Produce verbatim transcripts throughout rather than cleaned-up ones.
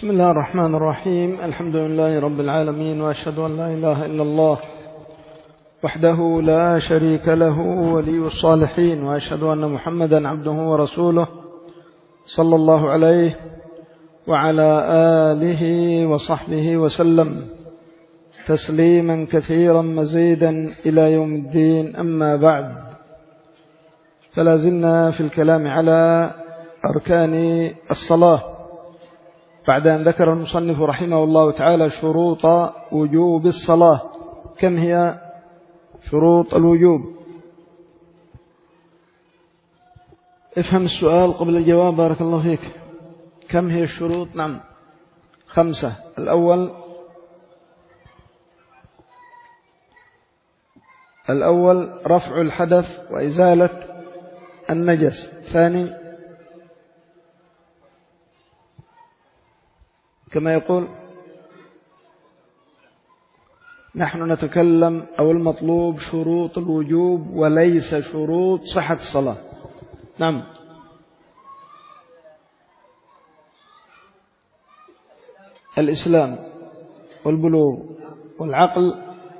بسم الله الرحمن الرحيم. الحمد لله رب العالمين، وأشهد أن لا إله إلا الله وحده لا شريك له ولي الصالحين، وأشهد أن محمدا عبده ورسوله صلى الله عليه وعلى آله وصحبه وسلم تسليما كثيرا مزيدا إلى يوم الدين. أما بعد، فلا زلنا في الكلام على أركان الصلاة بعد أن ذكر المصنف رحمه الله تعالى شروط وجوب الصلاة. كم هي شروط الوجوب؟ افهم السؤال قبل الجواب، بارك الله فيك. كم هي الشروط؟ نعم، خمسة. الأول الأول رفع الحدث وإزالة النجس. الثاني كما يقول نحن نتكلم أو المطلوب شروط الوجوب وليس شروط صحة الصلاة. نعم. الإسلام والبلوغ والعقل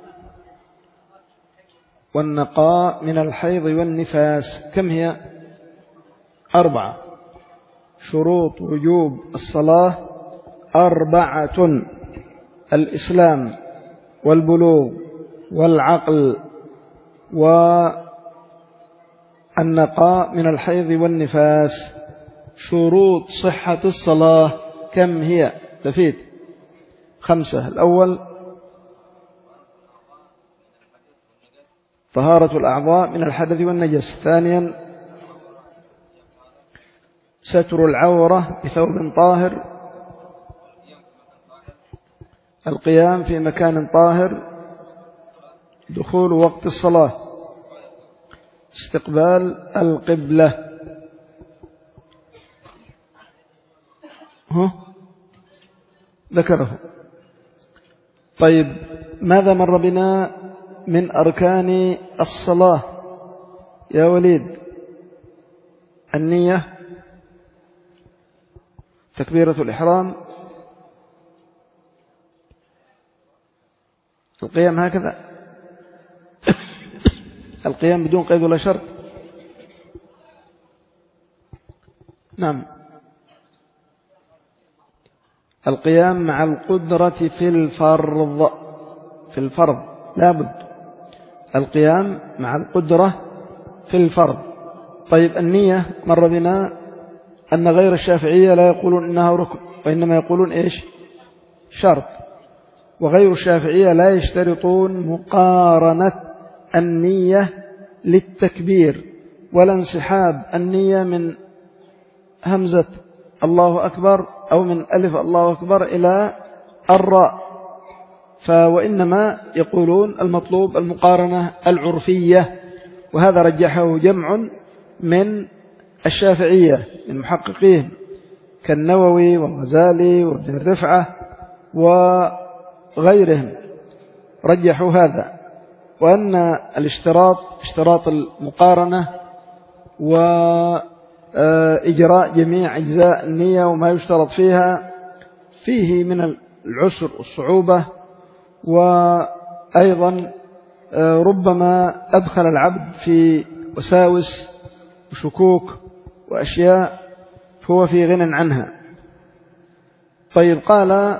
والنقاء من الحيض والنفاس. كم هي؟ أربعة. شروط وجوب الصلاة أربعة: الإسلام والبلوغ والعقل والنقاء من الحيض والنفاس. شروط صحة الصلاة كم هي؟ لفيت خمسة. الأول طهارة الأعضاء من الحدث والنجس. ثانيا ستر العورة بثوب طاهر. القيام في مكان طاهر. دخول وقت الصلاة. استقبال القبلة. ها ذكره. طيب، ماذا مر بنا من أركان الصلاة يا وليد؟ النية، تكبيرة الإحرام، القيام هكذا، القيام بدون قيد ولا شرط. نعم. القيام مع القدرة في الفرض، في الفرض لابد القيام مع القدرة في الفرض. طيب، النية مر بنا أن غير الشافعية لا يقولون إنها ركن، وإنما يقولون إيش؟ شرط. وغير الشافعية لا يشترطون مقارنة النية للتكبير ولا انسحاب النية من همزة الله أكبر أو من ألف الله أكبر إلى الراء، فوإنما يقولون المطلوب المقارنة العرفية. وهذا رجحه جمع من الشافعية من محققيهم كالنووي والغزالي وابن الرفعة وغيرهم، رجحوا هذا، وأن الاشتراط اشتراط المقارنة وإجراء جميع أجزاء النية وما يشترط فيها فيه من العسر والصعوبة، وأيضا ربما أدخل العبد في وساوس وشكوك وأشياء هو في غنى عنها. طيب، قال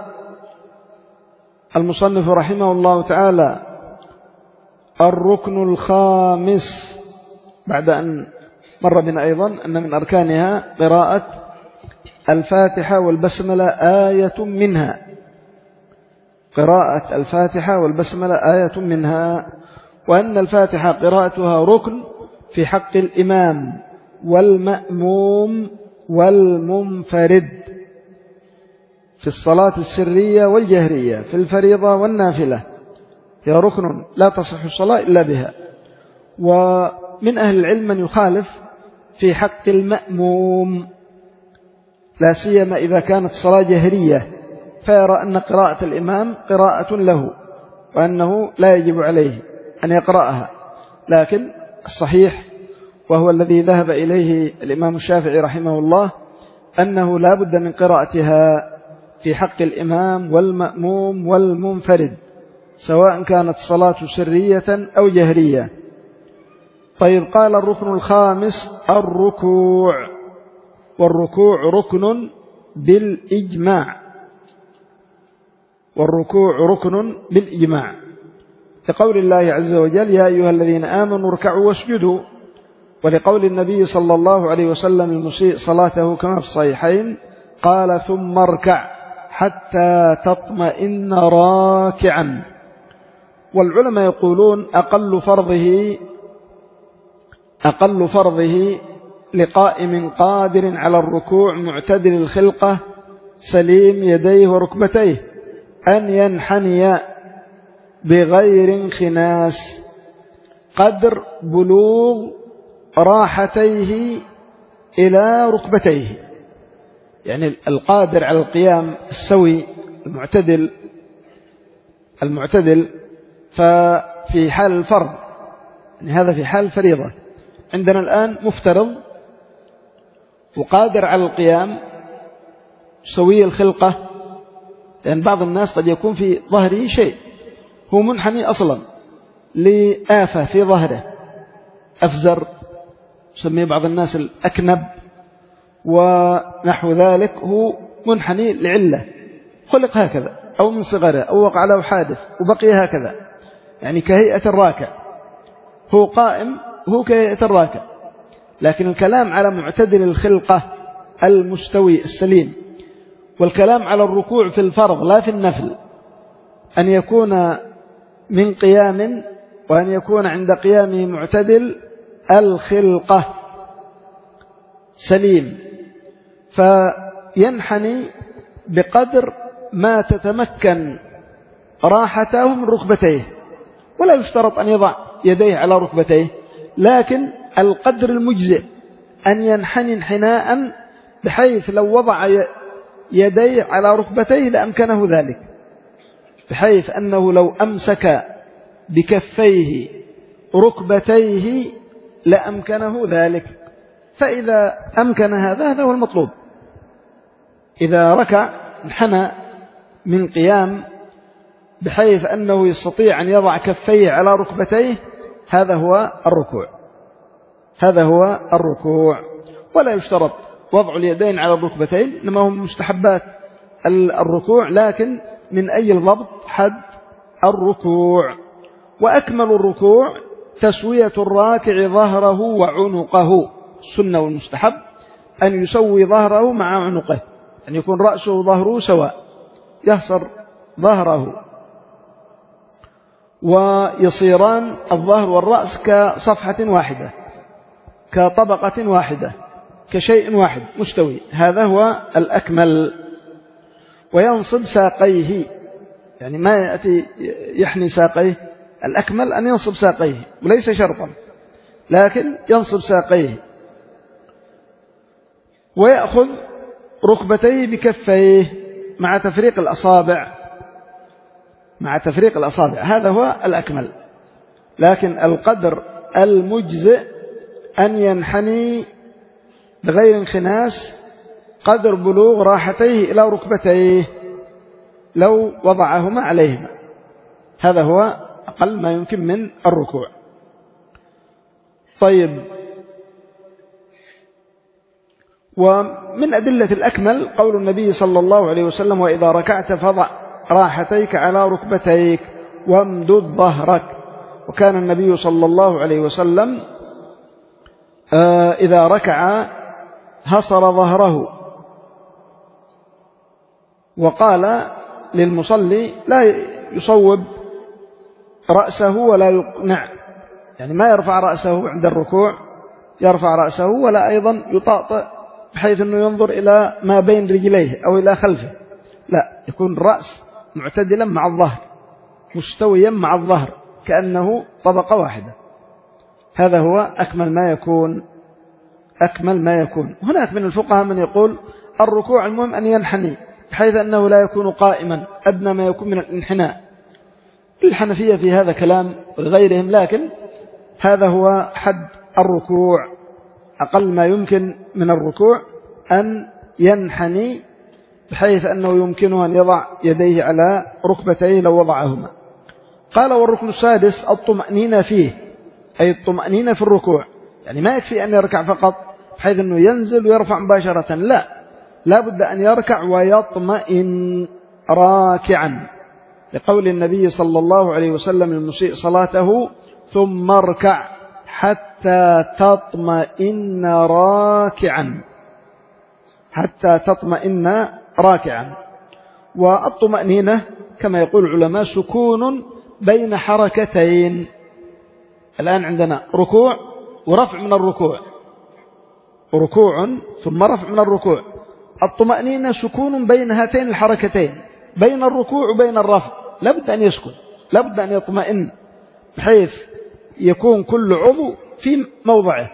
المصنف رحمه الله تعالى الركن الخامس، بعد أن مر بنا أيضا أن من أركانها قراءة الفاتحة والبسملة آية منها. قراءة الفاتحة والبسملة آية منها، وأن الفاتحة قراءتها ركن في حق الإمام والمأموم والمنفرد في الصلاة السرية والجهرية، في الفريضة والنافلة، هي ركن لا تصح الصلاة إلا بها. ومن أهل العلم من يخالف في حق المأموم، لا سيما إذا كانت صلاة جهرية، فيرى أن قراءة الإمام قراءة له وأنه لا يجب عليه أن يقرأها. لكن الصحيح، وهو الذي ذهب إليه الإمام الشافعي رحمه الله، أنه لا بد من قراءتها في حق الإمام والمأموم والمنفرد، سواء كانت الصلاة سرية أو جهرية. طيب، قال الركن الخامس الركوع، والركوع ركن بالإجماع، والركوع ركن بالإجماع لقول الله عز وجل: يا أيها الذين آمنوا اركعوا واسجدوا، ولقول النبي صلى الله عليه وسلم المسيء صلاته كما في الصحيحين قال: ثم اركع حتى تطمئن راكعا. والعلماء يقولون أقل فرضه أقل فرضه لقائم قادر على الركوع معتدل الخلقة سليم يديه وركبتيه أن ينحني بغير انخناس قدر بلوغ راحتيه إلى ركبتيه، يعني القادر على القيام السوي المعتدل المعتدل ففي حال الفرض، يعني هذا في حال الفريضة. عندنا الآن مفترض وقادر على القيام سوي الخلقة، لأن بعض الناس قد يكون في ظهره شيء، هو منحني أصلا لآفة في ظهره، أفزر يسميه بعض الناس الأكنب ونحو ذلك، هو منحني لعلة خلق هكذا أو من صغره أو وقع له حادث وبقي هكذا، يعني كهيئة الراكع، هو قائم هو كهيئة الراكع. لكن الكلام على معتدل الخلقة المستوي السليم، والكلام على الركوع في الفرض لا في النفل، أن يكون من قيام وأن يكون عند قيامه معتدل الخلقة سليم، فينحني بقدر ما تتمكن راحته من ركبتيه، ولا يشترط أن يضع يديه على ركبتيه، لكن القدر المجزئ أن ينحني انحناء بحيث لو وضع يديه على ركبتيه لأمكنه ذلك، بحيث أنه لو أمسك بكفيه ركبتيه لأمكنه ذلك. فإذا أمكن هذا هذا هو المطلوب. إذا ركع انحنى من قيام بحيث أنه يستطيع أن يضع كفيه على ركبتيه، هذا هو الركوع، هذا هو الركوع. ولا يشترط وضع اليدين على الركبتين، إنما هم مستحبات الركوع، لكن من أي الضبط حد الركوع. وأكمل الركوع تسوية الراكع ظهره وعنقه، السنة والمستحب أن يسوي ظهره مع عنقه، أن يكون رأسه وظهره سواء، يحصر ظهره ويصيران الظهر والرأس كصفحة واحدة، كطبقة واحدة، كشيء واحد مستوي، هذا هو الأكمل. وينصب ساقيه، يعني ما يأتي يحني ساقيه، الأكمل أن ينصب ساقيه وليس شرطا، لكن ينصب ساقيه. ويأخذ ركبتيه بكفيه مع تفريق الأصابع، مع تفريق الأصابع، هذا هو الأكمل. لكن القدر المجزئ أن ينحني بغير انخناس قدر بلوغ راحتيه إلى ركبتيه لو وضعهما عليهما، هذا هو أقل ما يمكن من الركوع. طيب، ومن أدلة الأكمل قول النبي صلى الله عليه وسلم: وإذا ركعت فضع راحتيك على ركبتيك وامدد ظهرك. وكان النبي صلى الله عليه وسلم إذا ركع هصر ظهره، وقال للمصلي لا يصوب رأسه ولا يقنع، يعني ما يرفع رأسه عند الركوع، يرفع رأسه ولا أيضا يطأطئ بحيث أنه ينظر إلى ما بين رجليه أو إلى خلفه، لا، يكون الرأس معتدلا مع الظهر، مستويا مع الظهر كأنه طبقة واحدة. هذا هو أكمل ما يكون، أكمل ما يكون. هناك من الفقهاء من يقول الركوع المهم أن ينحني بحيث أنه لا يكون قائما، أدنى ما يكون من الانحناء. الحنفية في هذا كلام غيرهم، لكن هذا هو حد الركوع، أقل ما يمكن من الركوع أن ينحني بحيث أنه يمكنه أن يضع يديه على ركبتيه لو وضعهما. قال والركن السادس الطمأنينة فيه، أي الطمأنينة في الركوع، يعني ما يكفي أن يركع فقط بحيث أنه ينزل ويرفع مباشرة، لا، لا بد أن يركع ويطمئن راكعا، لقول النبي صلى الله عليه وسلم للمسيء صلاته ثم اركع حتى تطمئن راكعا، حتى تطمئن راكعا. والطمأنينة كما يقول العلماء سكون بين حركتين. الآن عندنا ركوع ورفع من الركوع، ركوع ثم رفع من الركوع. الطمأنينة سكون بين هاتين الحركتين، بين الركوع وبين الرفع، لابد أن يسكن، لابد أن يطمئن بحيث يكون كل عضو في موضعه،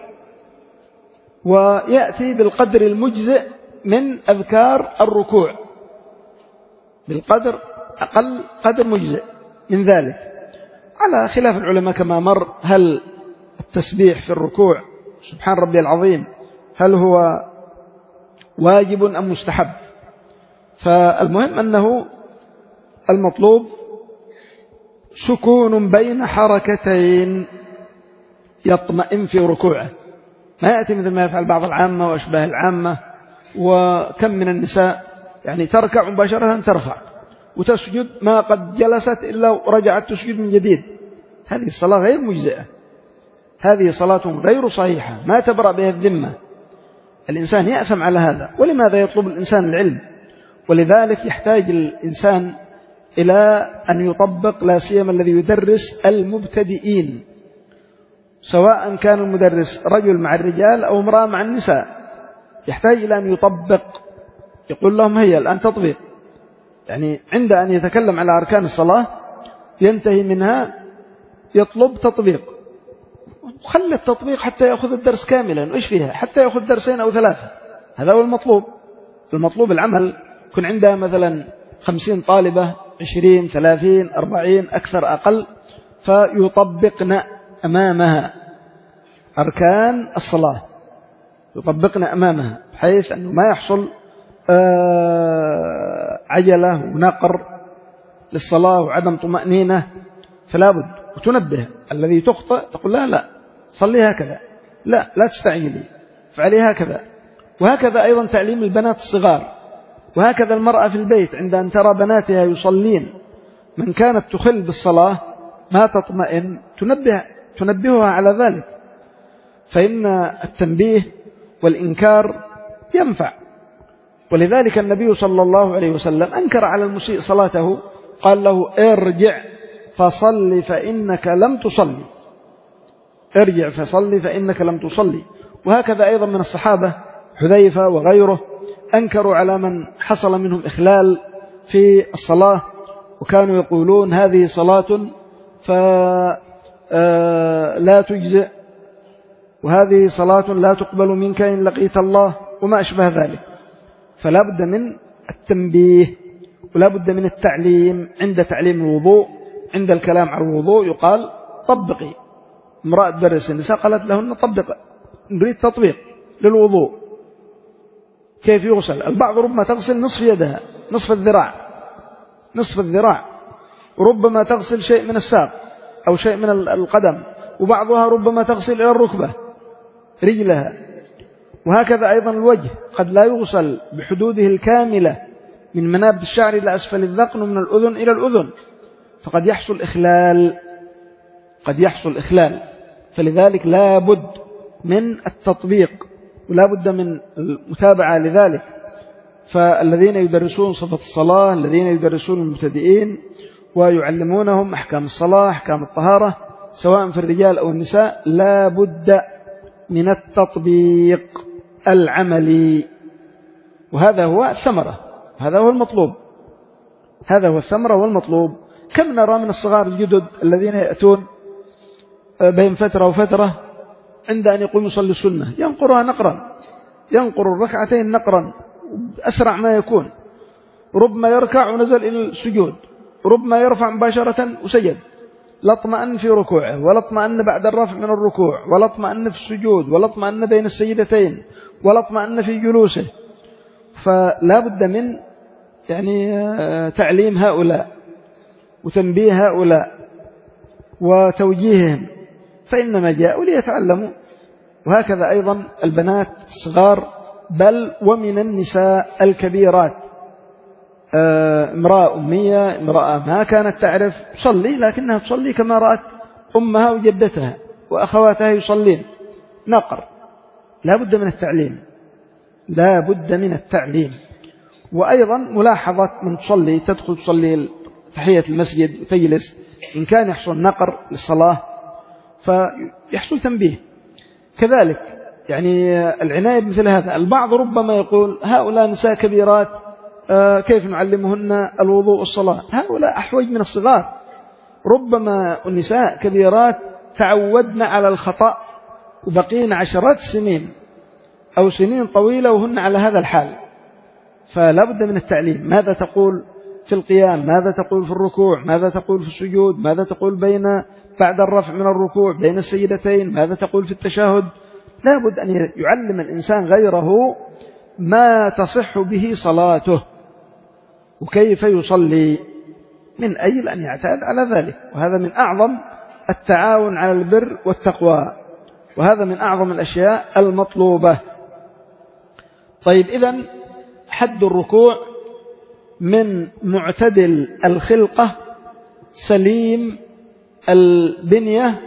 ويأتي بالقدر المجزئ من أذكار الركوع، بالقدر أقل قدر مجزئ من ذلك، على خلاف العلماء كما مر، هل التسبيح في الركوع سبحان ربي العظيم هل هو واجب أم مستحب؟ فالمهم أنه المطلوب سكون بين حركتين يطمئن في ركوعه، ما يأتي مثل ما يفعل بعض العامة وأشباه العامة. وكم من النساء يعني تركع مباشرة ترفع وتسجد ما قد جلست إلا ورجعت تسجد من جديد، هذه الصلاة غير مجزئة، هذه صلاة غير صحيحة ما تبرأ بها الذمة، الإنسان يأثم على هذا. ولماذا يطلب الإنسان العلم؟ ولذلك يحتاج الإنسان إلى أن يطبق، لا سيما الذي يدرس المبتدئين، سواء كان المدرس رجل مع الرجال أو امرأة مع النساء، يحتاج إلى أن يطبق، يقول لهم هيا الآن تطبيق، يعني عند أن يتكلم على أركان الصلاة ينتهي منها يطلب تطبيق، وخلي التطبيق حتى يأخذ الدرس كاملا، وإيش فيها حتى يأخذ درسين أو ثلاثة، هذا هو المطلوب. المطلوب العمل يكون عندها مثلا خمسين طالبة، عشرين ثلاثين أربعين أكثر أقل، فيطبقن أمامها أركان الصلاة، يطبقن أمامها بحيث أنه ما يحصل عجلة ونقر للصلاة وعدم طمأنينة. فلا بد وتنبه الذي تخطئ، تقول لا لا صلي هكذا، لا لا تستعجلي، فعلي هكذا. وهكذا أيضا تعليم البنات الصغار، وهكذا المرأة في البيت عند أن ترى بناتها يصلين من كانت تخل بالصلاة ما تطمئن تنبه تنبهها على ذلك، فإن التنبيه والإنكار ينفع. ولذلك النبي صلى الله عليه وسلم أنكر على المسيء صلاته، قال له ارجع فصل فإنك لم تصلي، ارجع فصل فإنك لم تصلي. وهكذا أيضا من الصحابة حذيفة وغيره أنكروا على من حصل منهم إخلال في الصلاة، وكانوا يقولون هذه صلاة فلا تجزئ، وهذه صلاة لا تقبل منك إن لقيت الله، وما أشبه ذلك. فلا بد من التنبيه ولا بد من التعليم. عند تعليم الوضوء، عند الكلام عن الوضوء يقال طبقي. امرأة تدرس النساء قالت لهن طبق، نريد تطبيق للوضوء، كيف يغسل. البعض ربما تغسل نصف يدها، نصف الذراع، نصف الذراع، وربما تغسل شيء من الساق أو شيء من القدم، وبعضها ربما تغسل إلى الركبة رجلها. وهكذا أيضا الوجه قد لا يغسل بحدوده الكاملة من منابت الشعر إلى أسفل الذقن ومن الأذن إلى الأذن، فقد يحصل إخلال، قد يحصل إخلال. فلذلك لا بد من التطبيق ولا بد من المتابعة لذلك. فالذين يدرسون صفة الصلاة، الذين يدرسون المبتدئين ويعلمونهم أحكام الصلاة، أحكام الطهارة، سواء في الرجال أو النساء، لا بد من التطبيق العملي. وهذا هو الثمرة، هذا هو المطلوب، هذا هو الثمرة والمطلوب. كم نرى من الصغار الجدد الذين يأتون بين فترة وفترة عند أن يقوم يصلي السنة ينقرها نقرا، ينقر الركعتين نقرا أسرع ما يكون، ربما يركع ونزل إلى السجود، ربما يرفع مباشرة وسجد، لا اطمأن في ركوعه ولا اطمأن بعد الرفع من الركوع ولا اطمأن في السجود ولا اطمأن بين السجدتين ولا اطمأن في جلوسه. فلا بد من يعني تعليم هؤلاء وتنبيه هؤلاء وتوجيههم، فإنما جاءوا ليتعلموا. وهكذا أيضا البنات الصغار، بل ومن النساء الكبيرات، امرأة أمية، امرأة ما كانت تعرف تصلي لكنها تصلي كما رأت أمها وجدتها وأخواتها يصلين، نقر. لا بد من التعليم، لا بد من التعليم. وأيضا ملاحظة من تصلي تدخل تصلي تحية المسجد وتجلس، إن كان يحصل نقر للصلاة فيحصل تنبيه. كذلك يعني العناية بمثل هذا. البعض ربما يقول هؤلاء نساء كبيرات كيف نعلمهن الوضوء والصلاة؟ هؤلاء أحوج من الصغار. ربما النساء كبيرات تعودن على الخطأ وبقين عشرات سنين أو سنين طويلة وهن على هذا الحال، فلا بد من التعليم. ماذا تقول في القيام؟ ماذا تقول في الركوع؟ ماذا تقول في السجود؟ ماذا تقول بين بعد الرفع من الركوع بين السجدتين؟ ماذا تقول في التشهد؟ لا بد أن يعلم الإنسان غيره ما تصح به صلاته وكيف يصلي من أجل أن يعتاد على ذلك. وهذا من أعظم التعاون على البر والتقوى، وهذا من أعظم الأشياء المطلوبة. طيب، إذن حد الركوع من معتدل الخلقة سليم البنية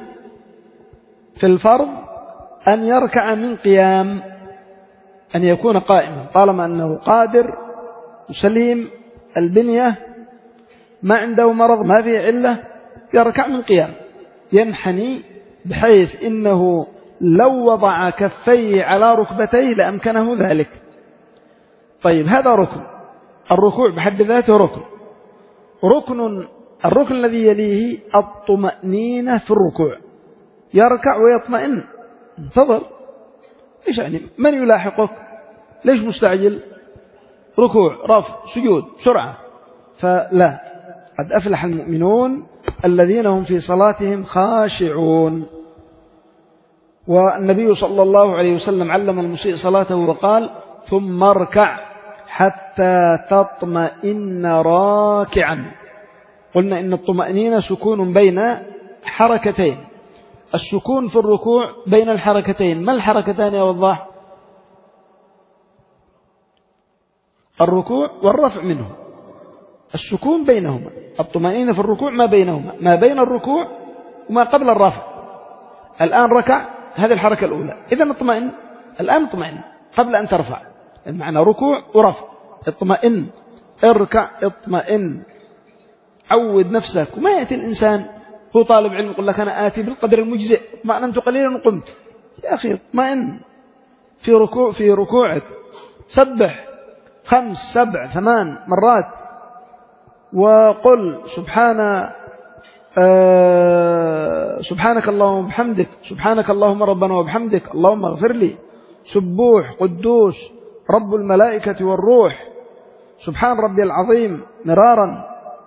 في الفرض أن يركع من قيام، أن يكون قائما طالما أنه قادر وسليم البنية، ما عنده مرض ما فيه علة، يركع من قيام، ينحني بحيث إنه لو وضع كفيه على ركبتيه لأمكنه ذلك. طيب، هذا ركن. الركوع بحد ذاته ركن. ركن الركن الذي يليه الطمأنينة في الركوع، يركع ويطمئن. انتظر، إيش يعني؟ من يلاحقك؟ ليش مستعجل؟ ركوع، رفع، سجود، بسرعة. فلا، قد أفلح المؤمنون الذين هم في صلاتهم خاشعون. والنبي صلى الله عليه وسلم علم المسيء صلاته وقال: ثم اركع حتى تطمئن راكعا. قلنا إن الطمأنينة سكون بين حركتين. السكون في الركوع بين الحركتين. ما الحركتان يا وضاح؟ الركوع والرفع منه، السكون بينهما. الطمأنينة في الركوع ما بينهما، ما بين الركوع وما قبل الرفع. الآن ركع، هذه الحركة الأولى، إذن اطمئن. الآن اطمئن قبل أن ترفع، المعنى ركوع ورفع. اطمئن، اركع، اطمئن، عود نفسك. وما يأتي الإنسان هو طالب علم يقول لك أنا آتي بالقدر المجزئ، اطمأننت قليلا وقمت. يا أخي اطمئن في ركوع في ركوعك، سبح خمس سبع ثمان مرات، وقل سبحان آه سبحانك اللهم وبحمدك، سبحانك اللهم ربنا وبحمدك، اللهم اغفر لي، سبوح قدوس رب الملائكة والروح، سبحان ربي العظيم مرارا.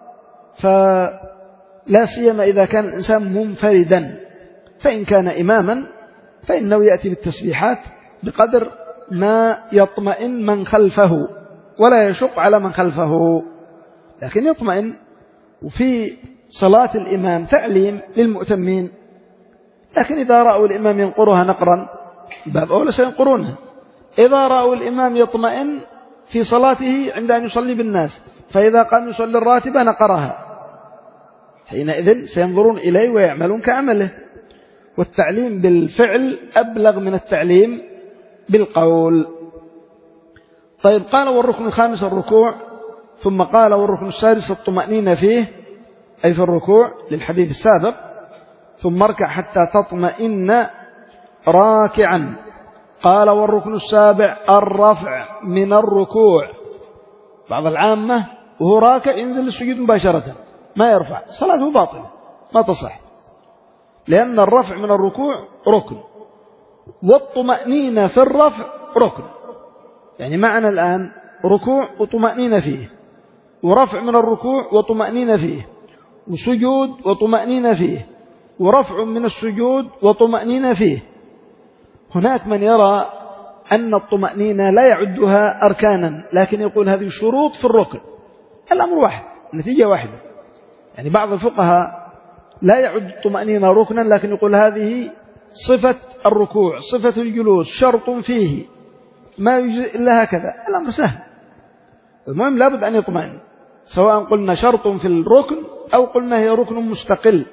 فلا سيما إذا كان الإنسان منفردا. فإن كان إماما فإنه يأتي بالتسبيحات بقدر ما يطمئن من خلفه ولا يشق على من خلفه، لكن يطمئن. وفي صلاة الإمام تعليم للمؤتمين، لكن إذا رأوا الإمام ينقرها نقرا باب أولى سينقرونها. إذا رأوا الإمام يطمئن في صلاته عند أن يصلي بالناس، فإذا قام يصلي الراتبة نقرها، حينئذ سينظرون إليه ويعملون كعمله. والتعليم بالفعل أبلغ من التعليم بالقول. طيب، قال والركن الخامس الركوع، ثم قال والركن السادس الطمأنينة فيه، أي في الركوع للحديث السابق. ثم اركع حتى تطمئن راكعا. قال والركن السابع الرفع من الركوع. بعض العامة وهو راكع ينزل للسجود مباشرة، ما يرفع، صلاته باطلة ما تصح، لأن الرفع من الركوع ركن، والطمأنينة في الرفع ركن. يعني معنا الآن ركوع وطمأنينة فيه، ورفع من الركوع وطمأنينة فيه، وسجود وطمأنينة فيه، ورفع من السجود وطمأنينة فيه. هناك من يرى أن الطمأنينة لا يعدها أركانا، لكن يقول هذه شروط في الركن، الأمر واحد، النتيجة واحدة. يعني بعض الفقهاء لا يعد الطمأنينة ركنا، لكن يقول هذه صفة الركوع، صفة الجلوس، شرط فيه، ما يجزئ إلا هكذا. الأمر سهل، المهم لابد أن يطمئن، سواء قلنا شرط في الركن أو قلنا هي ركن مستقل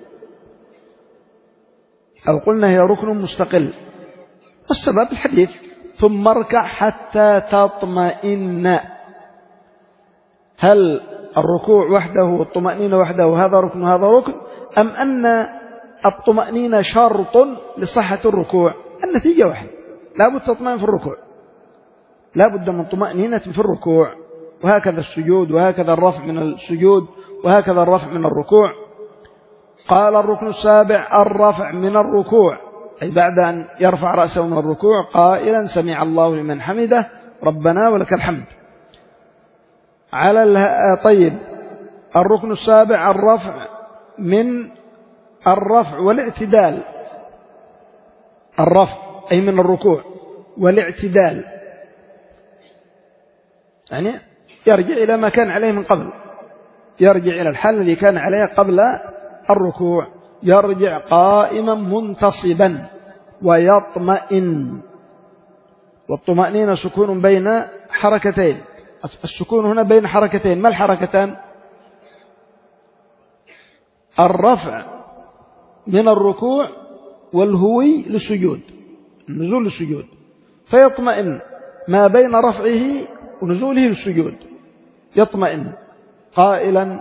أو قلنا هي ركن مستقل. السبب الحديث ثم اركع حتى تطمئن. هل الركوع وحده والطمأنينة وحده وهذا ركن وهذا ركن، أم أن الطمأنينة شرط لصحة الركوع؟ النتيجة واحدة، لا بد تطمئن في الركوع، لا بد من طمأنينة في الركوع، وهكذا السجود، وهكذا الرفع من السجود، وهكذا الرفع من الركوع. قال الركن السابع الرفع من الركوع، أي بعد أن يرفع رأسه من الركوع قائلا سمع الله لمن حمده ربنا ولك الحمد. على اله... طيب الركن السابع الرفع من الرفع والاعتدال، الرفع أي من الركوع والاعتدال، يعني يرجع إلى ما كان عليه من قبل، يرجع إلى الحال الذي كان عليه قبل الركوع، يرجع قائما منتصبا ويطمئن. والطمأنينة سكون بين حركتين، السكون هنا بين حركتين، ما الحركتان؟ الرفع من الركوع والهوي للسجود، النزول للسجود، فيطمئن ما بين رفعه ونزوله للسجود، يطمئن قائلا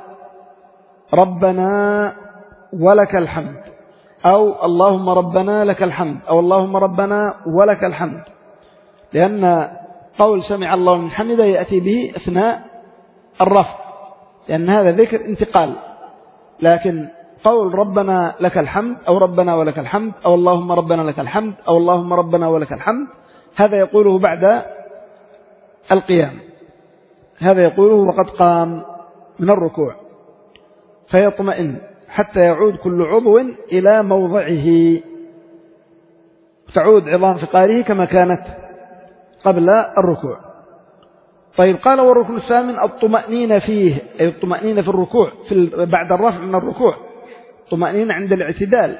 ربنا ولك الحمد، أو اللهم ربنا لك الحمد، أو اللهم ربنا ولك الحمد، لأن قول سمع الله لمن حمده يأتي به أثناء الرفع، لأن هذا ذكر انتقال. لكن قول ربنا لك الحمد أو ربنا ولك الحمد أو اللهم ربنا لك الحمد أو اللهم ربنا ولك الحمد، هذا يقوله بعد القيام، هذا يقوله وقد قام من الركوع، فيطمئن حتى يعود كل عضو إلى موضعه، تعود عظام فقاره كما كانت قبل الركوع. طيب قال والركن الثامن الطمأنينة فيه، أي الطمأنينة في الركوع، في بعد الرفع من الركوع، طمأنينة عند الاعتدال،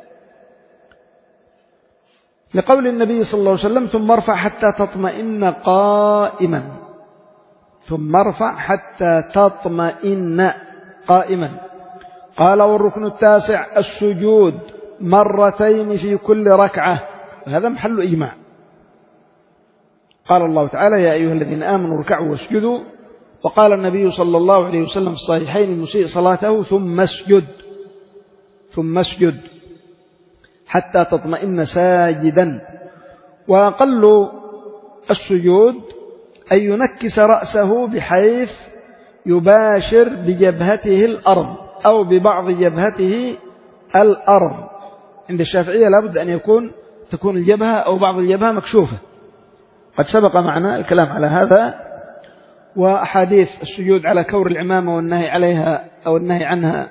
لقول النبي صلى الله عليه وسلم ثم ارفع حتى تطمئن قائما، ثم ارفع حتى تطمئن قائما. قال والركن التاسع السجود مرتين في كل ركعة، وهذا محل إجماع. قال الله تعالى يا أيها الذين آمنوا اركعوا واسجدوا، وقال النبي صلى الله عليه وسلم في الصحيحين المسيء صلاته ثم اسجد، ثم اسجد حتى تطمئن ساجدا. وأقل السجود أن ينكس رأسه بحيث يباشر بجبهته الأرض أو ببعض جبهته الأرض. عند الشافعية لابد أن يكون تكون الجبهة أو بعض الجبهة مكشوفة، قد سبق معنا الكلام على هذا، وأحاديث السجود على كور العمامة والنهي عليها أو النهي عنها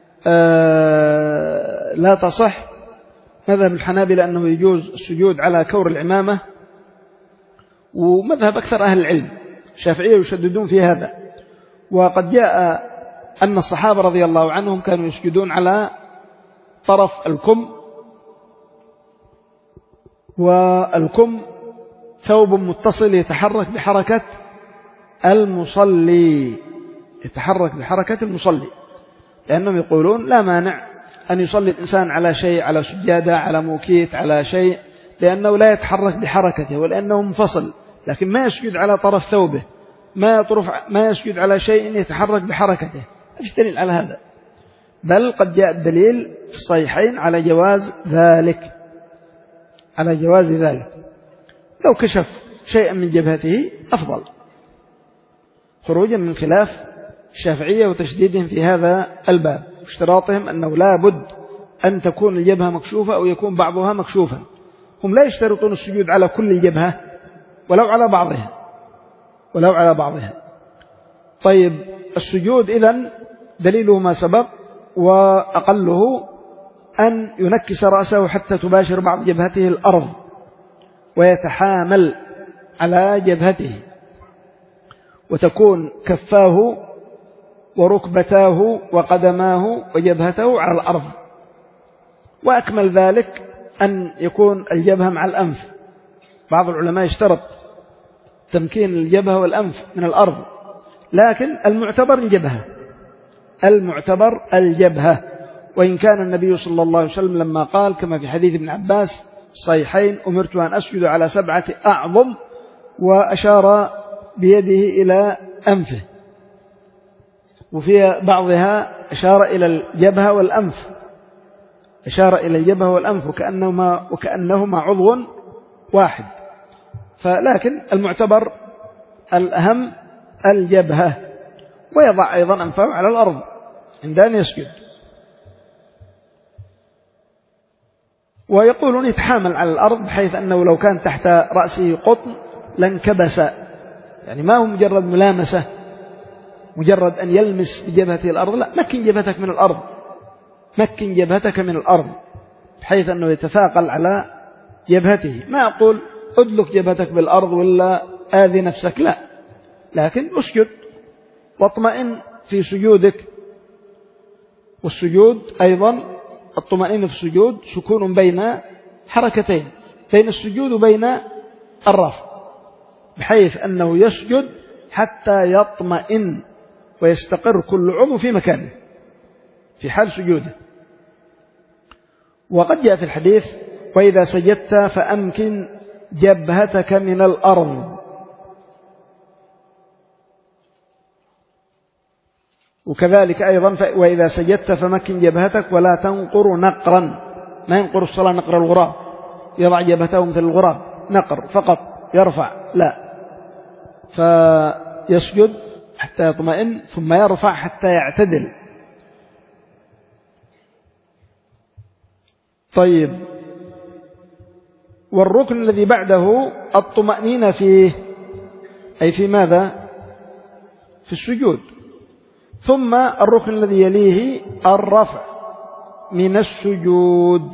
آه لا تصح. مذهب الحنابلة أنه يجوز السجود على كور العمامة، ومذهب أكثر أهل العلم الشافعية يشددون في هذا. وقد جاء أن الصحابة رضي الله عنهم كانوا يسجدون على طرف الكم، والكم ثوب متصل يتحرك بحركة المصلي، يتحرك بحركة المصلي، لأنهم يقولون لا مانع أن يصلي الإنسان على شيء، على سجادة، على موكيت، على شيء، لأنه لا يتحرك بحركته ولأنه منفصل، لكن ما يسجد على طرف ثوبه، ما يطرف ما يسجد على شيء يتحرك بحركته. ما فيش دليل على هذا، بل قد جاء الدليل في الصحيحين على جواز ذلك، على جواز ذلك. لو كشف شيئا من جبهته أفضل، خروجا من خلاف الشافعية وتشديدهم في هذا الباب، واشتراطهم أنه لا بد أن تكون الجبهة مكشوفة أو يكون بعضها مكشوفا. هم لا يشترطون السجود على كل الجبهة ولو على بعضها، ولو على بعضها. طيب السجود إذن دليله ما سبق، وأقله أن ينكس رأسه حتى تباشر بعض جبهته الأرض ويتحامل على جبهته، وتكون كفاه وركبتاه وقدماه وجبهته على الأرض. وأكمل ذلك أن يكون الجبهة مع الأنف. بعض العلماء يشترط تمكين الجبهة والأنف من الأرض، لكن المعتبر الجبهة، المعتبر الجبهة. وإن كان النبي صلى الله عليه وسلم لما قال كما في حديث ابن عباس صحيحين أمرت أن أسجد على سبعة أعظم، وأشار بيده إلى أنفه، وفي بعضها أشار إلى الجبهة والأنف، أشار إلى الجبهة والأنف وكأنهما, وكأنهما عضو واحد. فلكن المعتبر الأهم الجبهة. ويضع أيضا أنفه على الأرض عند أن يسجد. ويقولون يتحامل على الأرض بحيث أنه لو كان تحت رأسه قطن لانكبس، يعني ما هو مجرد ملامسة، مجرد أن يلمس بجبهته الأرض، لا، مكن جبهتك من الأرض، مكن جبهتك من الأرض بحيث أنه يتثاقل على جبهته. ما أقول أدلك جبهتك بالأرض ولا آذي نفسك، لا، لكن أسجد واطمئن في سجودك. والسجود أيضا الطمأنينة في السجود سكون بين حركتين، بين السجود وبين الرفع، بحيث أنه يسجد حتى يطمئن ويستقر كل عضو في مكانه في حال سجوده. وقد جاء في الحديث وإذا سجدت فأمكن جبهتك من الأرض. وكذلك أيضا وإذا سجدت فمكن جبهتك ولا تنقر نقرا، ما ينقر الصلاة نقر الغراب، يضع جبهته مثل الغراب، نقر فقط يرفع، لا، فيسجد حتى يطمئن ثم يرفع حتى يعتدل. طيب، والركن الذي بعده الطمأنينة فيه، أي في ماذا؟ في السجود. ثم الركن الذي يليه الرفع من السجود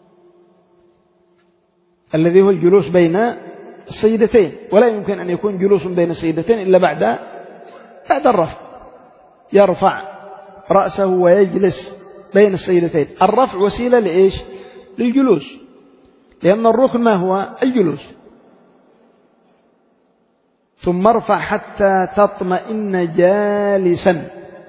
الذي هو الجلوس بين السيدتين، ولا يمكن أن يكون جلوس بين السيدتين إلا بعد بعد الرفع، يرفع رأسه ويجلس بين السيدتين. الرفع وسيلة لإيش؟ للجلوس، لأن الركن ما هو؟ الجلوس. ثم ارفع حتى تطمئن جالسا،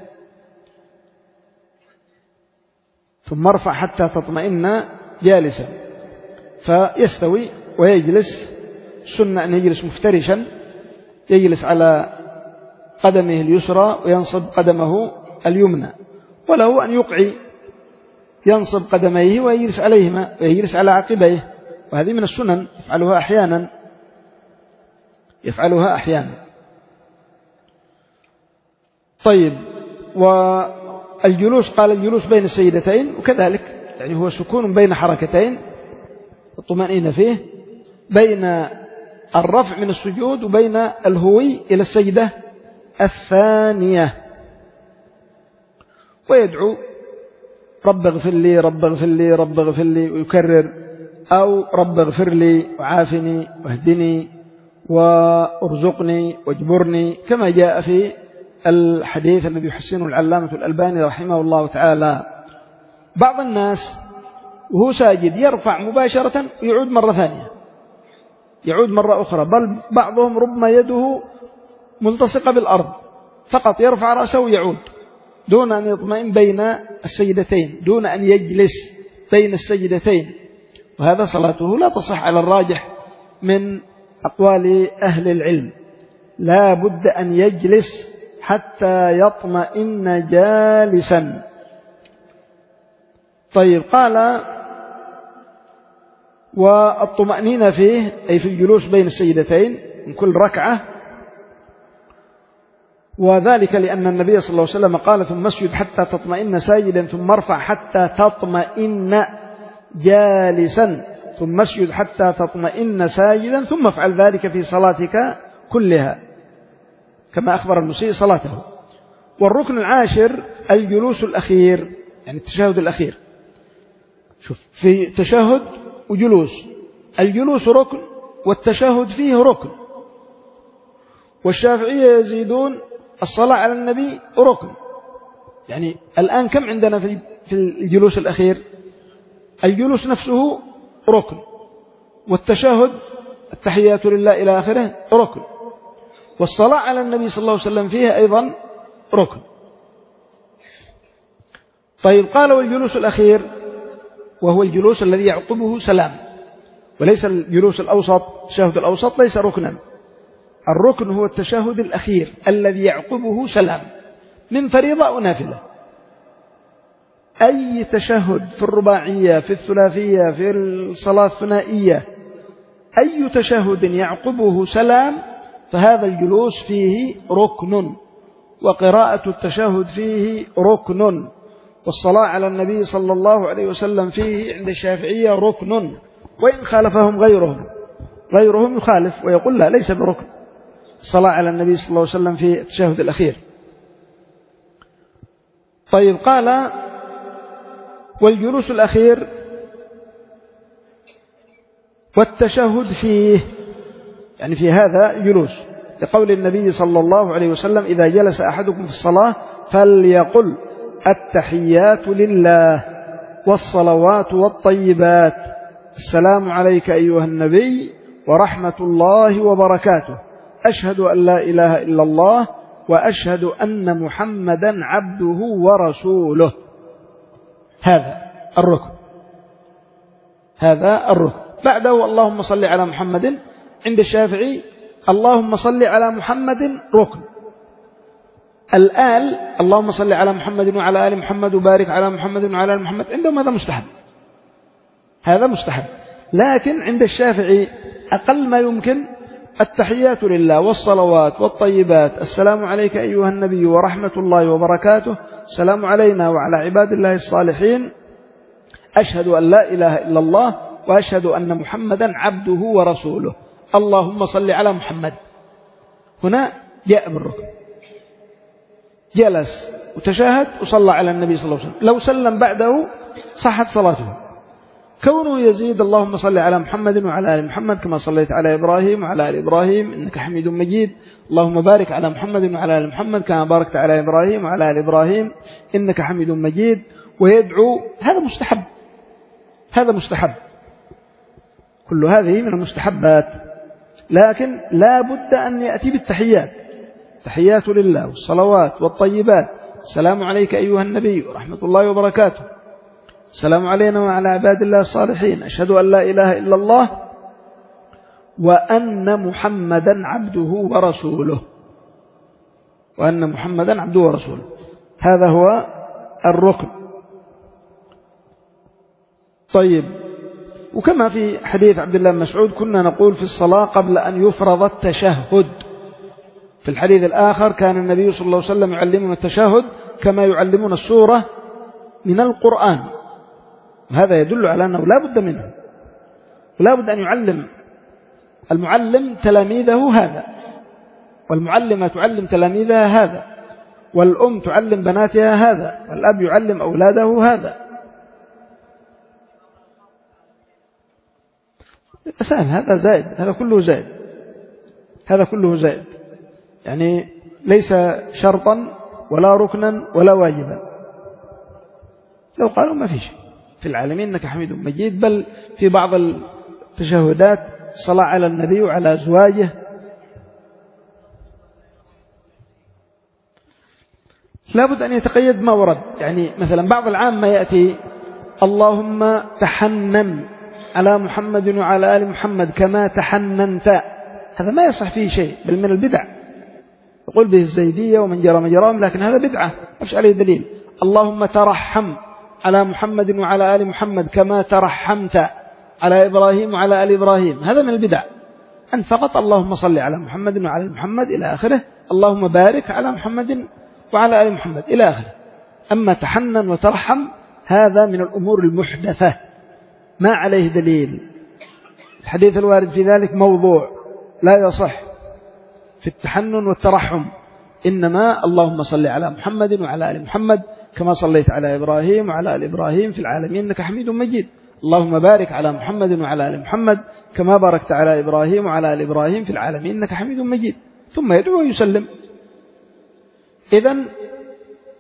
ثم ارفع حتى تطمئن جالسا، فيستوي ويجلس. سنة أن يجلس مفترشا، يجلس على قدمه اليسرى وينصب قدمه اليمنى، وله أن يقعي ينصب قدميه ويجلس عليهما ويجلس على عقبيه، وهذه من السنن يفعلها أحيانا يفعلها أحيانا طيب، والجلوس قال الجلوس بين السيدتين، وكذلك يعني هو سكون بين حركتين الطمأنينة فيه، بين الرفع من السجود وبين الهوي إلى السجدة الثانية. ويدعو رب اغفر لي رب اغفر لي رب اغفر لي، ويكرر، أو رب اغفر لي وعافني واهدني وارزقني واجبرني، كما جاء في الحديث الذي يحسنه العلامة الألباني رحمه الله تعالى. بعض الناس وهو ساجد يرفع مباشرة ويعود مرة ثانية، يعود مرة أخرى، بل بعضهم ربما يده ملتصقة بالأرض، فقط يرفع رأسه ويعود دون أن يطمئن بين السجدتين، دون أن يجلس بين السجدتين، وهذا صلاته لا تصح على الراجح من أقوال أهل العلم. لا بد أن يجلس حتى يطمئن جالسا. طيب، قال والطمأنينة فيه أي في الجلوس بين السجدتين من كل ركعة، وذلك لأن النبي صلى الله عليه وسلم قال ثم اسجد حتى تطمئن ساجدا ثم ارفع حتى تطمئن جالسا ثم اسجد حتى تطمئن ساجدا ثم افعل ذلك في صلاتك كلها كما أخبر المسيء صلاته. والركن العاشر الجلوس الأخير، يعني التشهد الأخير. شوف، في تشهد وجلوس، الجلوس ركن والتشهد فيه ركن، والشافعية يزيدون الصلاة على النبي ركن يعني الآن كم عندنا في الجلوس الأخير؟ الجلوس نفسه ركن، والتشهد التحيات لله إلى آخره ركن، والصلاة على النبي صلى الله عليه وسلم فيها أيضا ركن. طيب قال والجلوس الأخير وهو الجلوس الذي يعقبه سلام، وليس الجلوس الأوسط. التشهد الأوسط ليس ركنا، الركن هو التشهد الأخير الذي يعقبه سلام من فريضة أو نافلة. أي تشهد في الرباعية، في الثلاثية، في الصلاة الثنائية، أي تشهد يعقبه سلام فهذا الجلوس فيه ركن، وقراءة التشهد فيه ركن، والصلاة على النبي صلى الله عليه وسلم فيه عند الشافعية ركن، وإن خالفهم غيرهم غيرهم يخالف ويقول لا ليس بركن الصلاة على النبي صلى الله عليه وسلم في التشهد الأخير. طيب قال والجلوس الأخير والتشهد فيه، يعني في هذا جلوس، لقول النبي صلى الله عليه وسلم إذا جلس أحدكم في الصلاة فليقل التحيات لله والصلوات والطيبات السلام عليك أيها النبي ورحمة الله وبركاته أشهد أن لا إله إلا الله وأشهد أن محمدا عبده ورسوله. هذا الركن، هذا الركن. بعده اللهم صل على محمد، عند الشافعي اللهم صل على محمد ركن. الآل اللهم صل على محمد وعلى آل محمد وبارك على محمد وعلى آل محمد، عندهم هذا مستحب، هذا مستحب. لكن عند الشافعي أقل ما يمكن التحيات لله والصلوات والطيبات السلام عليك أيها النبي ورحمة الله وبركاته السلام علينا وعلى عباد الله الصالحين أشهد أن لا إله إلا الله وأشهد أن محمدا عبده ورسوله اللهم صل على محمد. هنا جاء بالركن، جلس وتشاهد وصلى على النبي صلى الله عليه وسلم، لو سلم بعده صحت صلاته. كونه يزيد اللهم صل على محمد وعلى آل محمد كما صليت على إبراهيم وعلى آل إبراهيم إنك حميد مجيد، اللهم بارك على محمد وعلى آل محمد كما باركت على إبراهيم وعلى آل إبراهيم إنك حميد مجيد، ويدعو. هذا مستحب، هذا مستحب، كل هذه من المستحبات. لكن لا بد أن يأتي بالتحيات، تحيات لله والصلوات والطيبات السلام عليك أيها النبي ورحمة الله وبركاته السلام علينا وعلى عباد الله الصالحين أشهد أن لا إله إلا الله وأن محمدا عبده ورسوله، وأن محمدا عبده ورسوله. هذا هو الركن. طيب، وكما في حديث عبد الله بن مسعود كنا نقول في الصلاة قبل أن يفرض التشهد. في الحديث الآخر كان النبي صلى الله عليه وسلم يعلمنا التشهد كما يعلمنا السورة من القرآن، وهذا يدل على أنه لا بد منه، ولا بد أن يعلم المعلم تلاميذه هذا، والمعلمة تعلم تلاميذها هذا، والأم تعلم بناتها هذا، والأب يعلم أولاده هذا. سهل، هذا زائد، هذا كله زائد، هذا كله زائد، يعني ليس شرطا ولا ركنا ولا واجبا. لو قالوا ما في شيء في العالمين إنك حميد مجيد، بل في بعض التشهدات صلاة على النبي وعلى أزواجه. لا بد أن يتقيد ما ورد، يعني مثلا بعض العامة يأتي اللهم تحنن على محمد وعلى آل محمد كما تحننت، هذا ما يصح فيه شيء، بل من البدع، يقول به الزيدية ومن جرى مجراهم، لكن هذا بدعة ما فيش عليه دليل. اللهم ترحم على محمد وعلى آل محمد كما ترحمت على إبراهيم وعلى آل إبراهيم، هذا من البدع. أن فقط اللهم صل على محمد وعلى محمد إلى آخره، اللهم بارك على محمد وعلى آل محمد إلى آخره. أما تحنن وترحم هذا من الأمور المحدثة ما عليه دليل، الحديث الوارد في ذلك موضوع لا يصح في التحنن والترحم، إنما اللهم صل على محمد وعلى آل محمد كما صليت على إبراهيم وعلى آل إبراهيم في العالمين إنك حميد مجيد، اللهم بارك على محمد وعلى آل محمد كما باركت على إبراهيم وعلى آل إبراهيم في العالمين إنك حميد مجيد، ثم يدعو ويسلم. إذن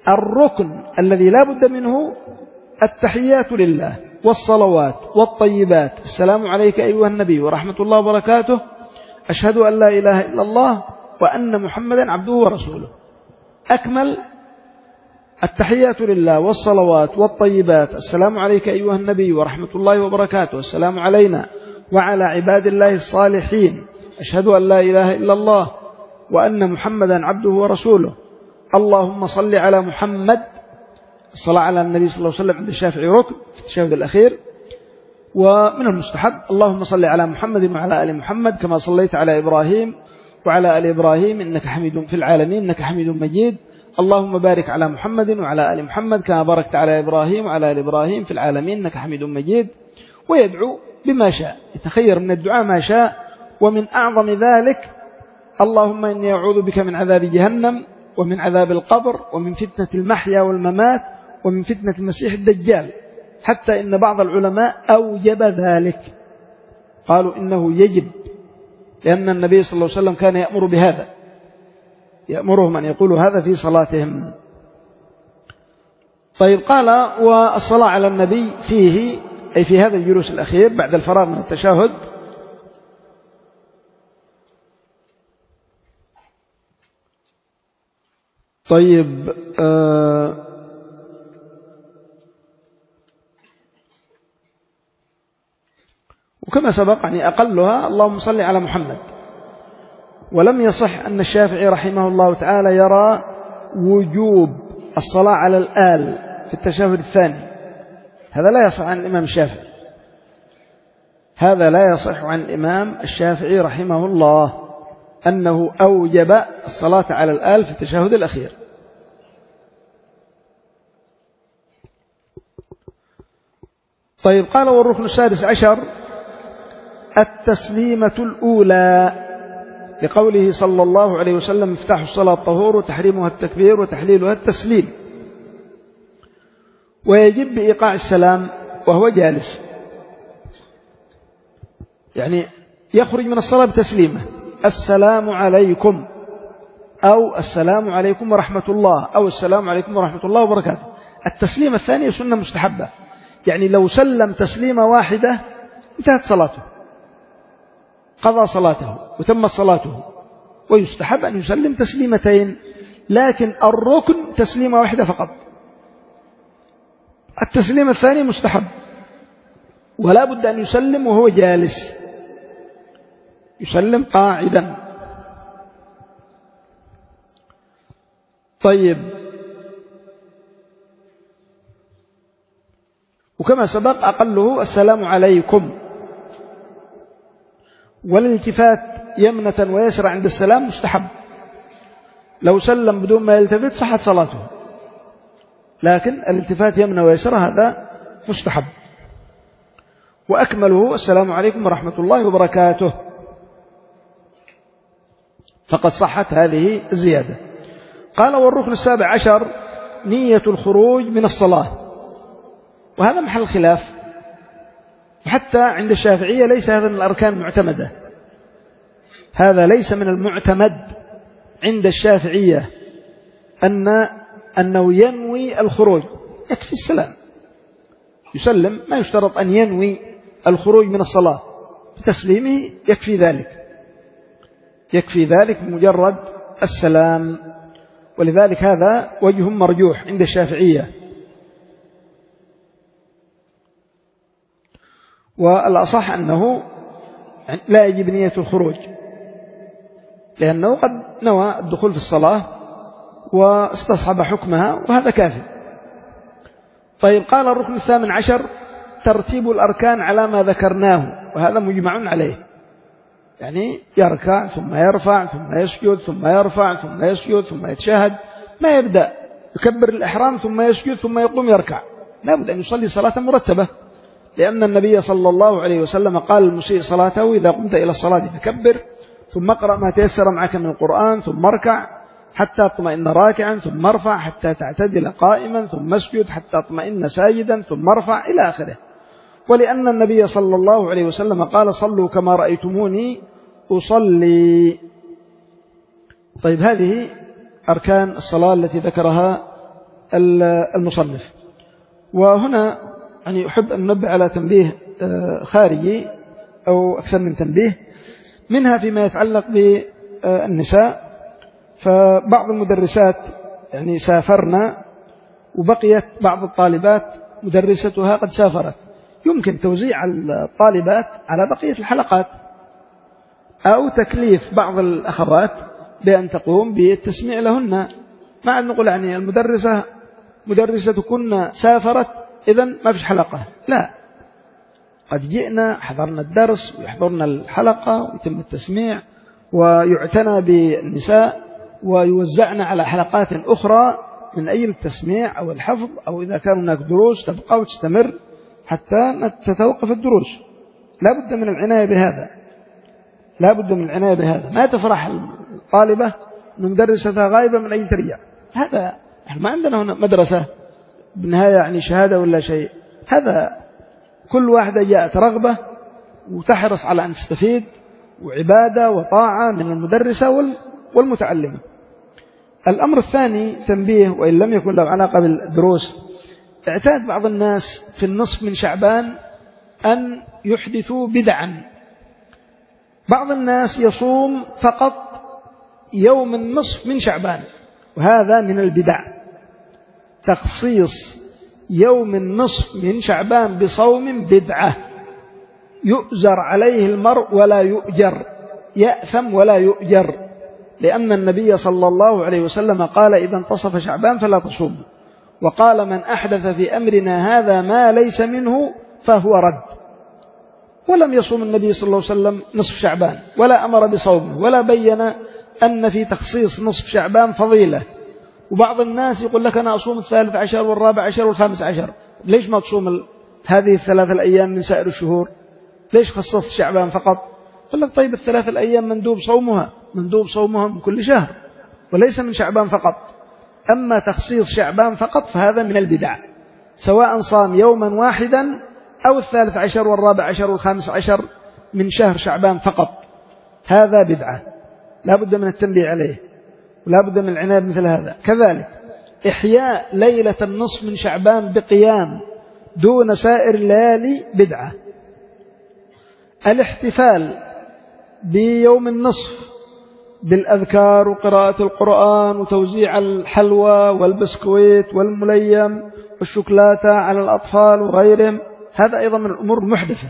الركن الذي لا بد منه التحيات لله والصلوات والطيبات، السلام عليك أيها النبي ورحمة الله وبركاته، أشهد أن لا إله إلا الله وأن محمدا عبده ورسوله. أكمل التحيات لله والصلوات والطيبات، السلام عليك أيها النبي ورحمة الله وبركاته، السلام علينا وعلى عباد الله الصالحين، أشهد أن لا إله إلا الله وأن محمدا عبده ورسوله، اللهم صل على محمد. الصلاة على النبي صلى الله عليه وسلم عند الشافعي ركن في التشهد الأخير. ومن المستحب اللهم صل على محمد وعلى آل محمد كما صليت على إبراهيم وعلى آل إبراهيم إنك حميد في العالمين إنك حميد مجيد، اللهم بارك على محمد وعلى آل محمد كما باركت على إبراهيم وعلى آل إبراهيم في العالمين إنك حميد مجيد. ويدعو بما شاء، يتخير من الدعاء ما شاء. ومن أعظم ذلك اللهم إني أعوذ بك من عذاب جهنم ومن عذاب القبر ومن فتنة المحيا والممات ومن فتنة المسيح الدجال، حتى إن بعض العلماء أوجب ذلك، قالوا إنه يجب، لأن النبي صلى الله عليه وسلم كان يأمر بهذا، يأمرهم أن يقولوا هذا في صلاتهم. طيب، قال والصلاة على النبي فيه، أي في هذا الجلوس الأخير بعد الفراغ من التشهد، طيب آه وكما سبق يعني أقلها اللهم صل على محمد. ولم يصح أن الشافعي رحمه الله تعالى يرى وجوب الصلاة على الآل في التشهد الثاني، هذا لا يصح عن الإمام الشافعي، هذا لا يصح عن الإمام الشافعي رحمه الله أنه أوجب الصلاة على الآل في التشهد الأخير. طيب، قال والركن السادس عشر التسليمة الأولى، لقوله صلى الله عليه وسلم مفتاح الصلاة الطهور وتحريمها التكبير وتحليلها التسليم. ويجب بإيقاع السلام وهو جالس، يعني يخرج من الصلاة بتسليمه، السلام عليكم أو السلام عليكم ورحمة الله أو السلام عليكم ورحمة الله وبركاته. التسليم الثانية سنة مستحبة، يعني لو سلم تسليمة واحدة انتهت صلاته، قضى صلاته وتمت صلاته. ويستحب أن يسلم تسليمتين، لكن الركن تسليمة واحدة فقط. التسليم الثاني مستحب، ولا بد أن يسلم وهو جالس، يسلم قاعدا. طيب، وكما سبق أقله السلام عليكم. والالتفات يمنة ويسرى عند السلام مستحب، لو سلم بدون ما يلتفت صحت صلاته، لكن الالتفات يمنة ويسرى هذا مستحب. وأكمله السلام عليكم ورحمة الله وبركاته، فقد صحت هذه الزيادة. قال والركن السابع عشر نية الخروج من الصلاة، وهذا محل خلاف، حتى عند الشافعية ليس هذا من الأركان المعتمدة، هذا ليس من المعتمد عند الشافعية أن أنه ينوي الخروج، يكفي السلام، يسلم، ما يشترط أن ينوي الخروج من الصلاة، بتسليمه يكفي ذلك، يكفي ذلك مجرد السلام. ولذلك هذا وجه مرجوح عند الشافعية. والأصح أنه لا يجب نية الخروج، لأنه قد نوى الدخول في الصلاة واستصحب حكمها، وهذا كافي. طيب، قال الركن الثامن عشر ترتيب الأركان على ما ذكرناه، وهذا مجمع عليه، يعني يركع ثم يرفع ثم يسجد ثم يرفع ثم يسجد ثم يتشهد، ما يبدأ يكبر الإحرام ثم يسجد ثم يقوم يركع، لا بد أن يصلي صلاة مرتبة، لأن النبي صلى الله عليه وسلم قال المسيء صلاته إذا قمت إلى الصلاة فكبر ثم اقرأ ما تيسر معك من القرآن ثم اركع حتى اطمئن راكعا ثم ارفع حتى تعتدل قائما ثم اسجد حتى اطمئن ساجدا ثم ارفع إلى آخره. ولأن النبي صلى الله عليه وسلم قال صلوا كما رأيتموني أصلي. طيب، هذه أركان الصلاة التي ذكرها المصنف. وهنا يعني أحب أن ننبه على تنبيه خارجي أو أكثر من تنبيه، منها فيما يتعلق بالنساء. فبعض المدرسات يعني سافرنا وبقيت بعض الطالبات مدرستها قد سافرت، يمكن توزيع الطالبات على بقية الحلقات أو تكليف بعض الأخوات بأن تقوم بالتسميع لهن. ما عاد نقول يعني المدرسة مدرستكن سافرت إذن ما فيش حلقة، لا، قد جئنا حضرنا الدرس ويحضرنا الحلقة ويتم التسميع ويعتنى بالنساء ويوزعنا على حلقات أخرى من أجل التسميع أو الحفظ، أو إذا كان هناك دروس تبقى وتستمر حتى تتوقف الدروس. لا بد من العناية بهذا، لا بد من العناية بهذا. ما تفرح الطالبة أن مدرستها غائبة من أي ترجع، هذا نحن ما عندنا هنا مدرسة بالنهاية يعني شهادة ولا شيء. هذا كل واحدة جاءت رغبة وتحرص على أن تستفيد، وعبادة وطاعة من المدرسة والمتعلمة. الأمر الثاني تنبيه وإن لم يكن له علاقة بالدروس. اعتاد بعض الناس في النصف من شعبان أن يحدثوا بدعا. بعض الناس يصوم فقط يوم النصف من شعبان، وهذا من البدع. تخصيص يوم النصف من شعبان بصوم بدعة، يؤجر عليه المرء ولا يؤجر، يأثم ولا يؤجر، لأن النبي صلى الله عليه وسلم قال إذا انتصف شعبان فلا تصوم، وقال من أحدث في أمرنا هذا ما ليس منه فهو رد. ولم يصوم النبي صلى الله عليه وسلم نصف شعبان ولا أمر بصومه ولا بين أن في تخصيص نصف شعبان فضيلة. وبعض الناس يقول لك أنا أصوم الثالث عشر والرابع عشر والخامس عشر، ليش ما تصوم هذه الثلاث الأيام من سائر الشهور؟ ليش خصصت شعبان فقط؟ يقول لك طيب الثلاث الأيام مندوب صومها مندوب صومها من كل شهر وليس من شعبان فقط. أما تخصيص شعبان فقط فهذا من البدع، سواء صام يوما واحدا أو الثالث عشر والرابع عشر والخامس عشر من شهر شعبان فقط، هذا بدعة لا بد من التنبيه عليه ولا بد من العناية مثل هذا. كذلك إحياء ليلة النصف من شعبان بقيام دون سائر الليالي بدعة. الاحتفال بيوم النصف بالأذكار وقراءة القرآن وتوزيع الحلوى والبسكويت والمليم والشوكولاتة على الأطفال وغيرهم، هذا أيضا من الأمور المحدثة.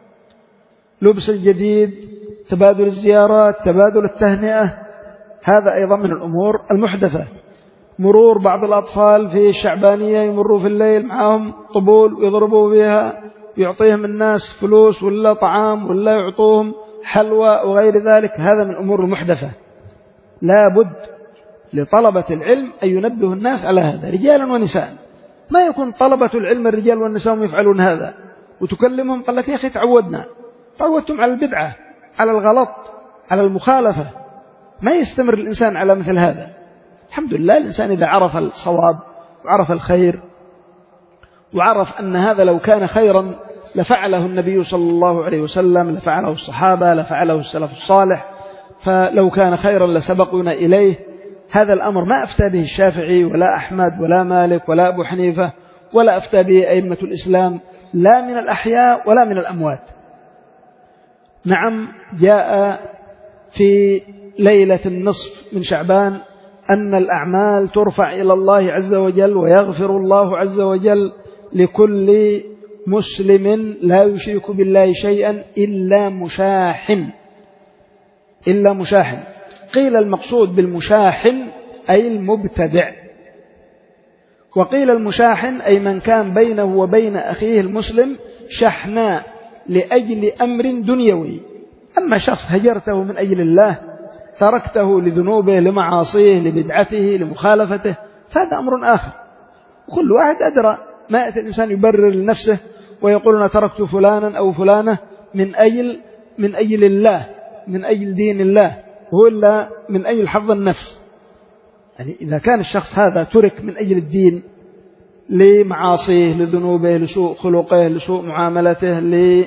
لبس الجديد، تبادل الزيارات، تبادل التهنئة، هذا أيضا من الأمور المحدثة. مرور بعض الأطفال في الشعبانية يمروا في الليل معهم طبول ويضربوا بها، يعطيهم الناس فلوس ولا طعام ولا يعطوهم حلوى وغير ذلك، هذا من الأمور المحدثة. لا بد لطلبة العلم أن ينبهوا الناس على هذا رجالا ونساء. ما يكون طلبة العلم الرجال والنساء يفعلون هذا وتكلمهم قال لك يا أخي تعودنا تعودتم على البدعة، على الغلط، على المخالفة. ما يستمر الإنسان على مثل هذا. الحمد لله الإنسان إذا عرف الصواب وعرف الخير وعرف أن هذا لو كان خيرا لفعله النبي صلى الله عليه وسلم، لفعله الصحابة، لفعله السلف الصالح، فلو كان خيرا لسبقنا إليه. هذا الأمر ما أفتى به الشافعي ولا أحمد ولا مالك ولا أبو حنيفة ولا أفتى به أئمة الإسلام، لا من الأحياء ولا من الأموات. نعم جاء في ليلة النصف من شعبان أن الأعمال ترفع إلى الله عز وجل ويغفر الله عز وجل لكل مسلم لا يشرك بالله شيئا إلا مشاحن إلا مشاحن. قيل المقصود بالمشاحن أي المبتدع، وقيل المشاحن أي من كان بينه وبين أخيه المسلم شحناء لأجل أمر دنيوي. أما شخص هجرته من أجل الله، تركته لذنوبه لمعاصيه لبدعته لمخالفته، فهذا أمر آخر. كل واحد أدرى. ما يأتي الإنسان يبرر لنفسه ويقول أنا تركت فلانا أو فلانة من أجل من أجل الله، من أجل دين الله، هو إلا من أجل حظ النفس. يعني إذا كان الشخص هذا ترك من أجل الدين لمعاصيه لذنوبه لسوء خلقه لسوء معاملته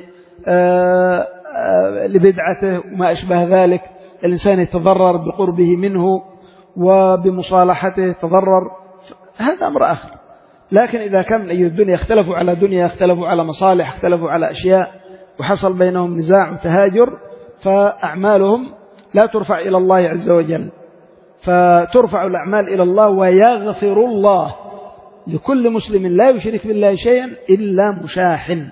لبدعته وما أشبه ذلك، الإنسان يتضرر بقربه منه وبمصالحته، يتضرر هذا أمر آخر. لكن إذا كان من أي الدنيا اختلفوا على دنيا، اختلفوا على مصالح، اختلفوا على أشياء وحصل بينهم نزاع وتهاجر، فأعمالهم لا ترفع إلى الله عز وجل، فترفع الأعمال إلى الله ويغفر الله لكل مسلم لا يشرك بالله شيئا إلا مشاحن.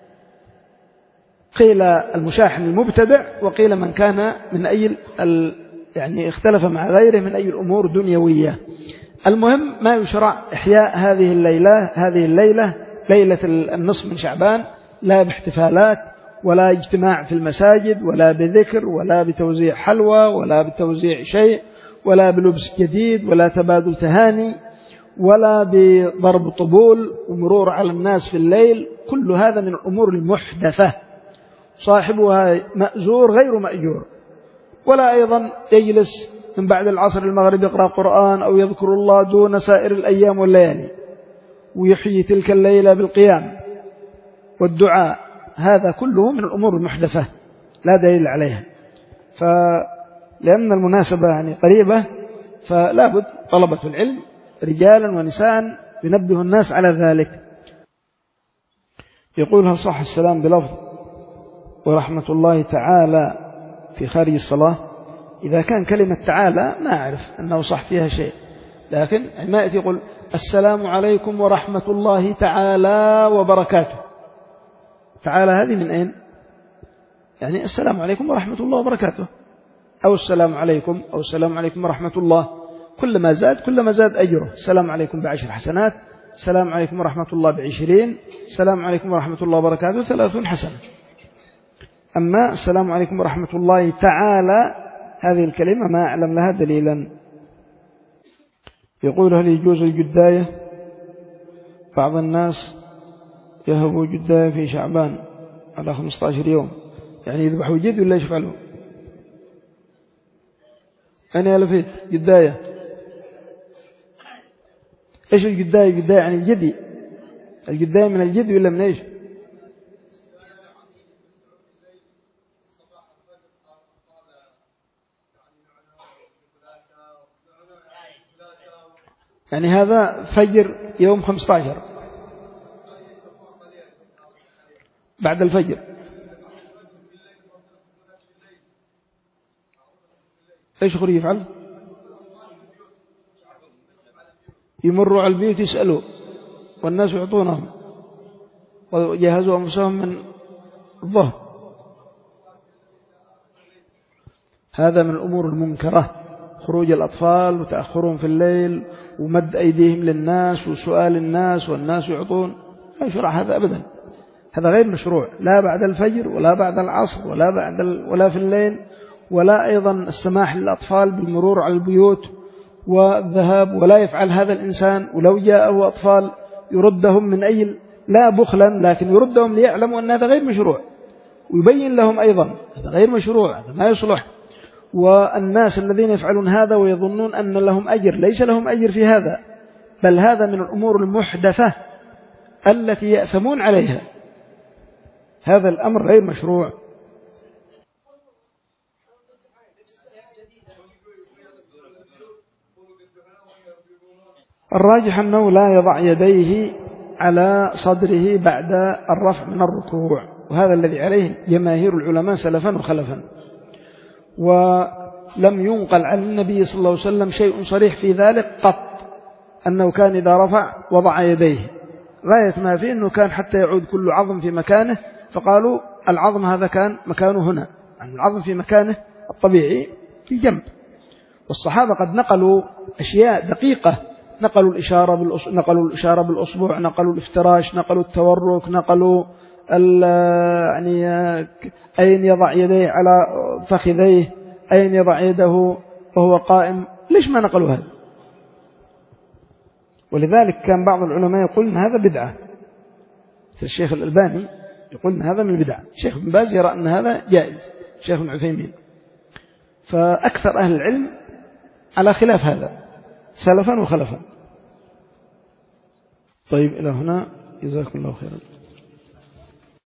قيل المشاحن المبتدع، وقيل من كان من أي يعني اختلف مع غيره من أي الأمور دنيوية. المهم ما يشرع إحياء هذه الليلة هذه الليلة ليلة النصف من شعبان، لا باحتفالات ولا اجتماع في المساجد ولا بذكر ولا بتوزيع حلوى ولا بتوزيع شيء ولا بلبس جديد ولا تبادل تهاني ولا بضرب طبول ومرور على الناس في الليل. كل هذا من الأمور المحدثة صاحبها مأزور غير مأجور. ولا أيضا يجلس من بعد العصر المغرب يقرأ قرآن أو يذكر الله دون سائر الأيام والليالي ويحيي تلك الليلة بالقيام والدعاء. هذا كله من الأمور المحدثة لا دليل عليها. فلأن المناسبة يعني قريبة فلا بد طلبة العلم رجالا ونساء ينبه الناس على ذلك. يقول: هل صح السلام بلفظ ورحمة الله تعالى في خارج الصلاة؟ إذا كان كلمة تعالى ما أعرف أنه صح فيها شيء، لكن ما يأتي يقول السلام عليكم ورحمة الله تعالى وبركاته، تعالى هذه من أين؟ يعني السلام عليكم ورحمة الله وبركاته، أو السلام عليكم أو السلام عليكم ورحمة الله. كلما زاد كلما زاد أجره. السلام عليكم بعشر حسنات، السلام عليكم ورحمة الله بعشرين، السلام عليكم ورحمة الله وبركاته ثلاثون حسنة. أما السلام عليكم ورحمة الله تعالى هذه الكلمة ما أعلم لها دليلا. يقول: هل يجوز الجداية؟ بعض الناس يهبوا جداية في شعبان على خمسة عشر يوم، يعني يذبحوا جد ولا يفعلوا؟ أنا ألفيت جداية. إيش الجداية؟ الجداية يعني الجدي. الجداية من الجد ولا من إيش؟ يعني هذا فجر يوم خمسة عشر بعد الفجر. إيش خرج يفعل؟ يمروا على البيوت يسألوا والناس يعطونهم ويجهزوا أنفسهم من الظهر. هذا من الأمور المنكرة، خروج الأطفال وتأخرهم في الليل ومد أيديهم للناس وسؤال الناس والناس يعطون. لا يشرع هذا أبدا، هذا غير مشروع، لا بعد الفجر ولا بعد العصر ولا بعد ال... ولا في الليل، ولا أيضا السماح للأطفال بالمرور على البيوت والذهاب. ولا يفعل هذا الإنسان ولو جاءه أطفال يردهم من أي، لا بخلا، لكن يردهم ليعلموا أن هذا غير مشروع ويبين لهم أيضا هذا غير مشروع، هذا ما يصلح. والناس الذين يفعلون هذا ويظنون أن لهم أجر، ليس لهم أجر في هذا، بل هذا من الأمور المحدثة التي يأثمون عليها. هذا الأمر غير مشروع. الراجح أنه لا يضع يديه على صدره بعد الرفع من الركوع، وهذا الذي عليه جماهير العلماء سلفا وخلفا. ولم ينقل عن النبي صلى الله عليه وسلم شيء صريح في ذلك قط، أنه كان إذا رفع وضع يديه. غاية ما فيه أنه كان حتى يعود كل عظم في مكانه، فقالوا العظم هذا كان مكانه هنا، يعني العظم في مكانه الطبيعي في جنب. والصحابة قد نقلوا أشياء دقيقة، نقلوا الإشارة بالأص... نقلوا الإشارة بالأصبع، نقلوا الافتراش، نقلوا التورك، نقلوا ال... يعني أين يضع يديه على فخذيه، أين يضع يده وهو قائم. ليش ما نقلوا هذا؟ ولذلك كان بعض العلماء يقول أن هذا بدعة. الشيخ الألباني يقول أن هذا من البدع، الشيخ بن باز يرى أن هذا جائز، الشيخ ابن عثيمين. فأكثر أهل العلم على خلاف هذا سلفا وخلفا. طيب إلى هنا، جزاكم الله خيرا.